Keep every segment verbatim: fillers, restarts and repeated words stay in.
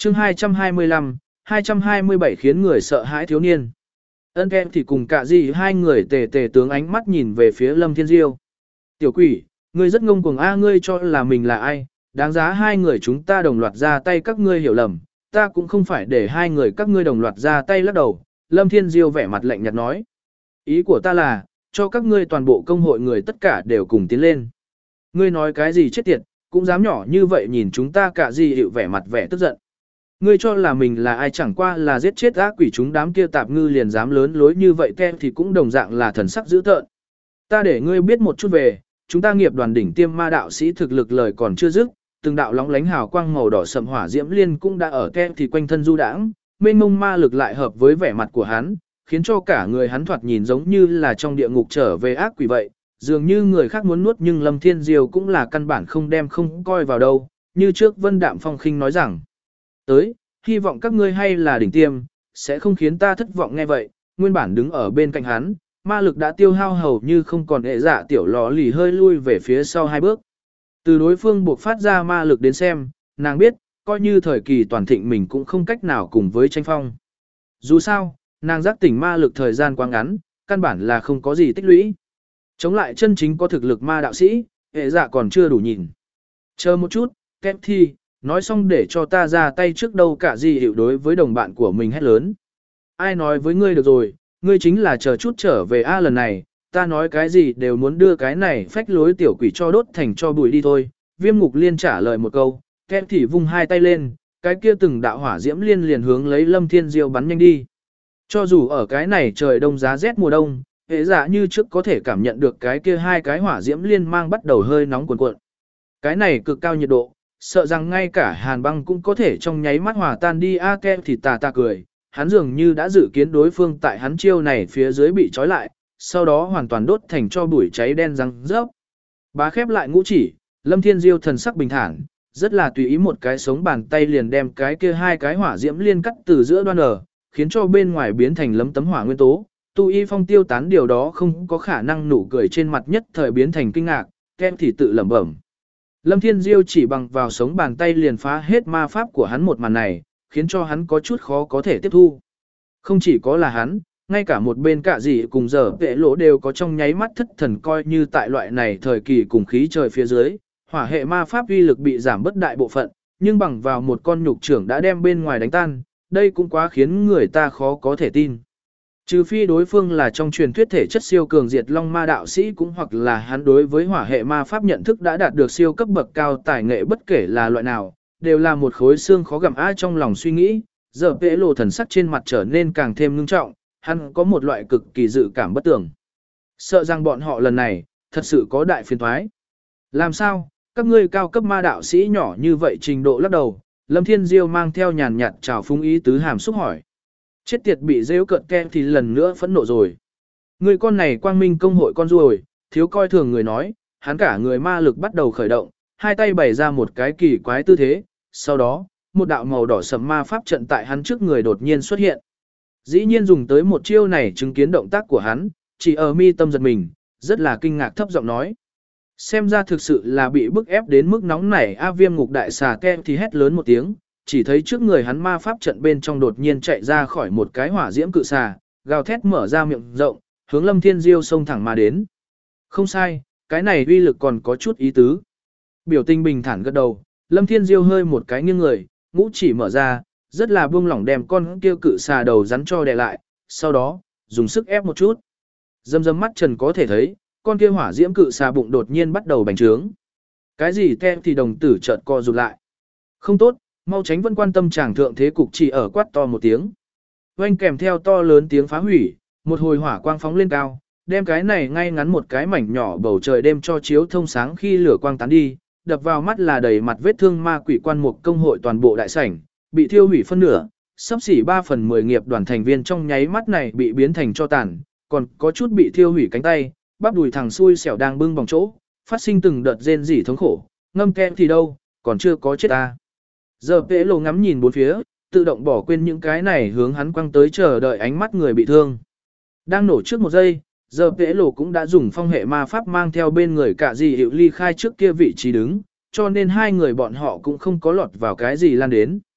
chương hai trăm hai mươi lăm, hai trăm hai mươi bảy khiến người sợ hãi thiếu niên. Ân kem thì cùng cả gì hai người tề tề tướng ánh mắt nhìn về phía Lâm Thiên Diêu. Tiểu quỷ, ngươi rất ngông cuồng a, ngươi cho là mình là ai, đáng giá hai người chúng ta đồng loạt ra tay, các ngươi hiểu lầm, ta cũng không phải để hai người các ngươi đồng loạt ra tay lắc đầu. Lâm Thiên Diêu vẻ mặt lạnh nhạt nói. Ý của ta là, cho các ngươi toàn bộ công hội người tất cả đều cùng tiến lên. Ngươi nói cái gì chết tiệt, cũng dám nhỏ như vậy nhìn chúng ta, cả gì hiệu vẻ mặt vẻ tức giận. Ngươi cho là mình là ai, chẳng qua là giết chết ác quỷ chúng đám kia tạp ngư liền dám lớn lối như vậy, te thì cũng đồng dạng là thần sắc dữ tợn. Ta để ngươi biết một chút về, chúng ta nghiệp đoàn đỉnh tiêm ma đạo sĩ thực lực lời còn chưa dứt, từng đạo lóng lánh hào quang màu đỏ sậm hỏa diễm liên cũng đã ở te thì quanh thân du đãng, mênh mông ma lực lại hợp với vẻ mặt của hắn, khiến cho cả người hắn thoạt nhìn giống như là trong địa ngục trở về ác quỷ vậy, dường như người khác muốn nuốt nhưng Lâm Thiên Diêu cũng là căn bản không đem không coi vào đâu, như trước Vân Đạm Phong khinh nói rằng. Tới, hy vọng các ngươi hay là đỉnh tiêm, sẽ không khiến ta thất vọng. Nghe vậy, nguyên bản đứng ở bên cạnh hắn, ma lực đã tiêu hao hầu như không còn hệ dạ tiểu lò lì hơi lui về phía sau hai bước. Từ đối phương buộc phát ra ma lực đến xem, nàng biết, coi như thời kỳ toàn thịnh mình cũng không cách nào cùng với tranh phong. Dù sao, nàng giác tỉnh ma lực thời gian quá ngắn, căn bản là không có gì tích lũy. Chống lại chân chính có thực lực ma đạo sĩ, hệ dạ còn chưa đủ nhìn. Chờ một chút, kép thi, nói xong để cho ta ra tay trước đâu, cả gì hiệu đối với đồng bạn của mình hét lớn. Ai nói với ngươi được rồi, ngươi chính là chờ chút trở về a, lần này, ta nói cái gì đều muốn đưa cái này phách lối tiểu quỷ cho đốt thành cho bụi đi thôi. Viêm ngục liên trả lời một câu, kép thì vung hai tay lên, cái kia từng đạo hỏa diễm liên liền hướng lấy Lâm Thiên Diêu bắn nhanh đi. Cho dù ở cái này trời đông giá rét mùa đông, hệ dạ như trước có thể cảm nhận được cái kia hai cái hỏa diễm liên mang bắt đầu hơi nóng cuồn cuộn. Cái này cực cao nhiệt độ, sợ rằng ngay cả hàn băng cũng có thể trong nháy mắt hòa tan đi. A kem thì tà tà cười, hắn dường như đã dự kiến đối phương tại hắn chiêu này phía dưới bị trói lại, sau đó hoàn toàn đốt thành cho bụi cháy đen răng rớp. Bá khép lại ngũ chỉ, Lâm Thiên Diêu thần sắc bình thản, rất là tùy ý một cái sống bàn tay liền đem cái kia hai cái hỏa diễm liên cắt từ giữa đoan ở, khiến cho bên ngoài biến thành lấm tấm hỏa nguyên tố. Tu Y Phong tiêu tán, điều đó không có khả năng, nụ cười trên mặt nhất thời biến thành kinh ngạc, kem thì tự lẩm bẩm. Lâm Thiên Diêu chỉ bằng vào sống bàn tay liền phá hết ma pháp của hắn, một màn này, khiến cho hắn có chút khó có thể tiếp thu. Không chỉ có là hắn, ngay cả một bên cả gì cùng giờ vệ lỗ đều có trong nháy mắt thất thần, coi như tại loại này thời kỳ cùng khí trời phía dưới, hỏa hệ ma pháp uy lực bị giảm bất đại bộ phận, nhưng bằng vào một con nhục trưởng đã đem bên ngoài đánh tan, đây cũng quá khiến người ta khó có thể tin. Trừ phi đối phương là trong truyền thuyết thể chất siêu cường diệt long ma đạo sĩ, cũng hoặc là hắn đối với hỏa hệ ma pháp nhận thức đã đạt được siêu cấp bậc cao tài nghệ, bất kể là loại nào, đều là một khối xương khó gặm. Ai trong lòng suy nghĩ, giờ vệ lộ thần sắc trên mặt trở nên càng thêm ngưng trọng, hắn có một loại cực kỳ dự cảm bất tưởng. Sợ rằng bọn họ lần này, thật sự có đại phiền toái. Làm sao, các ngươi cao cấp ma đạo sĩ nhỏ như vậy trình độ lắc đầu, Lâm Thiên Diêu mang theo nhàn nhạt trào phúng ý tứ hàm xúc hỏi. Chết tiệt, bị rêu cợt kem thì lần nữa phẫn nộ rồi. Người con này quang minh công hội con ruồi, thiếu coi thường người nói, hắn cả người ma lực bắt đầu khởi động, hai tay bày ra một cái kỳ quái tư thế, sau đó, một đạo màu đỏ sẫm ma pháp trận tại hắn trước người đột nhiên xuất hiện. Dĩ nhiên dùng tới một chiêu này, chứng kiến động tác của hắn, chỉ ở mi tâm giật mình, rất là kinh ngạc thấp giọng nói. Xem ra thực sự là bị bức ép đến mức nóng nảy. A Viêm ngục đại xà kem thì hét lớn một tiếng, chỉ thấy trước người hắn ma pháp trận bên trong đột nhiên chạy ra khỏi một cái hỏa diễm cự xà, gào thét mở ra miệng rộng, hướng Lâm Thiên Diêu xông thẳng mà đến. Không sai, cái này uy lực còn có chút ý tứ. Biểu tình bình thản gật đầu, Lâm Thiên Diêu hơi một cái nghiêng người, ngũ chỉ mở ra, rất là buông lỏng đem con kia cự xà đầu rắn cho đè lại, sau đó, dùng sức ép một chút. Dâm dâm mắt trần có thể thấy, con kia hỏa diễm cự xà bụng đột nhiên bắt đầu bành trướng. Cái gì tem thì đồng tử chợt co rụt lại. Không tốt, mau tránh, vẫn quan tâm chàng thượng thế cục chỉ ở quát to một tiếng. Oanh kèm theo to lớn tiếng phá hủy, một hồi hỏa quang phóng lên cao, đem cái này ngay ngắn một cái mảnh nhỏ bầu trời đêm cho chiếu thông sáng. Khi lửa quang tán đi, đập vào mắt là đầy mặt vết thương ma quỷ quan mục công hội toàn bộ đại sảnh, bị thiêu hủy phân nửa, sắp xỉ ba phần mười nghiệp đoàn thành viên trong nháy mắt này bị biến thành cho tàn, còn có chút bị thiêu hủy cánh tay, bắp đùi thằng xui xẻo đang bưng vòng chỗ, phát sinh từng đợt rên rỉ thống khổ, ngâm kem thì đâu, còn chưa có chết ta. Giờ vệ lộ ngắm nhìn bốn phía, tự động bỏ quên những cái này hướng hắn quăng tới chờ đợi ánh mắt người bị thương. Đang nổ trước một giây, giờ vệ lộ cũng đã dùng phong hệ ma pháp mang theo bên người cả gì hiệu ly khai trước kia vị trí đứng, cho nên hai người bọn họ cũng không có lọt vào cái gì lan đến.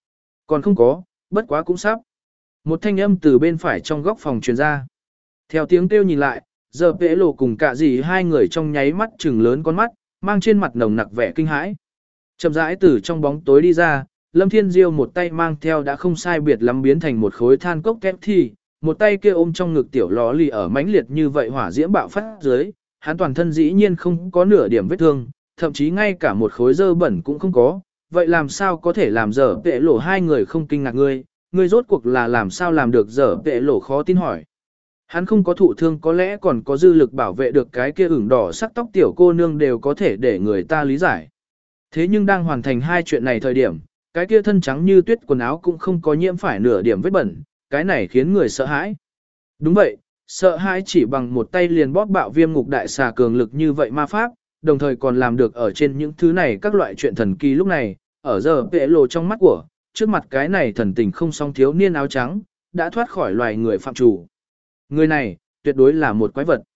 Còn không có, bất quá cũng sắp. Một thanh âm từ bên phải trong góc phòng truyền ra. Theo tiếng kêu nhìn lại, giờ Pễ Lộ cùng cả dì hai người trong nháy mắt trừng lớn con mắt, mang trên mặt nồng nặc vẻ kinh hãi. Chậm rãi từ trong bóng tối đi ra, Lâm Thiên Diêu một tay mang theo đã không sai biệt lắm biến thành một khối than cốc kép thi, một tay kia ôm trong ngực tiểu ló lì ở mãnh liệt như vậy hỏa diễm bạo phát dưới, hắn toàn thân dĩ nhiên không có nửa điểm vết thương, thậm chí ngay cả một khối dơ bẩn cũng không có, vậy làm sao có thể làm dở Pễ Lộ hai người không kinh ngạc ngươi, ngươi rốt cuộc là làm sao làm được dở Pễ Lộ khó tin hỏi. Hắn không có thụ thương có lẽ còn có dư lực bảo vệ được cái kia ửng đỏ sắc tóc tiểu cô nương đều có thể để người ta lý giải. Thế nhưng đang hoàn thành hai chuyện này thời điểm, cái kia thân trắng như tuyết quần áo cũng không có nhiễm phải nửa điểm vết bẩn, cái này khiến người sợ hãi. Đúng vậy, sợ hãi chỉ bằng một tay liền bóp bạo viêm ngục đại xà cường lực như vậy ma pháp, đồng thời còn làm được ở trên những thứ này các loại chuyện thần kỳ lúc này, ở giờ Pễ Lộ trong mắt của, trước mặt cái này thần tình không song thiếu niên áo trắng, đã thoát khỏi loài người phạm chủ. Người này, tuyệt đối là một quái vật.